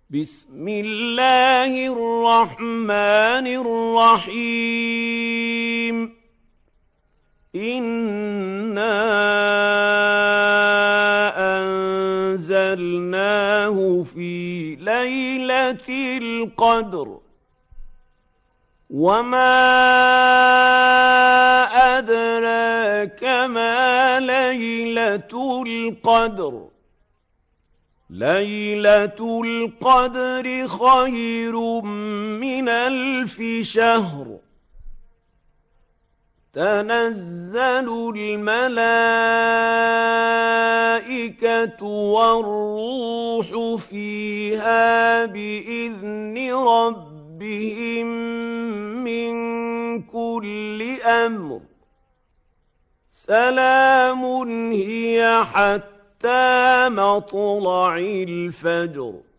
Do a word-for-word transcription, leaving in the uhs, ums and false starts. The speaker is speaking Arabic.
بسم الله الرحمن الرحيم إنا أنزلناه في ليلة القدر وما أدراك ما ليلة القدر ليلة القدر خير من ألف شهر تنزل الملائكة والروح فيها بإذن ربهم من كل أمر سلام هي حتى مطلع الفجر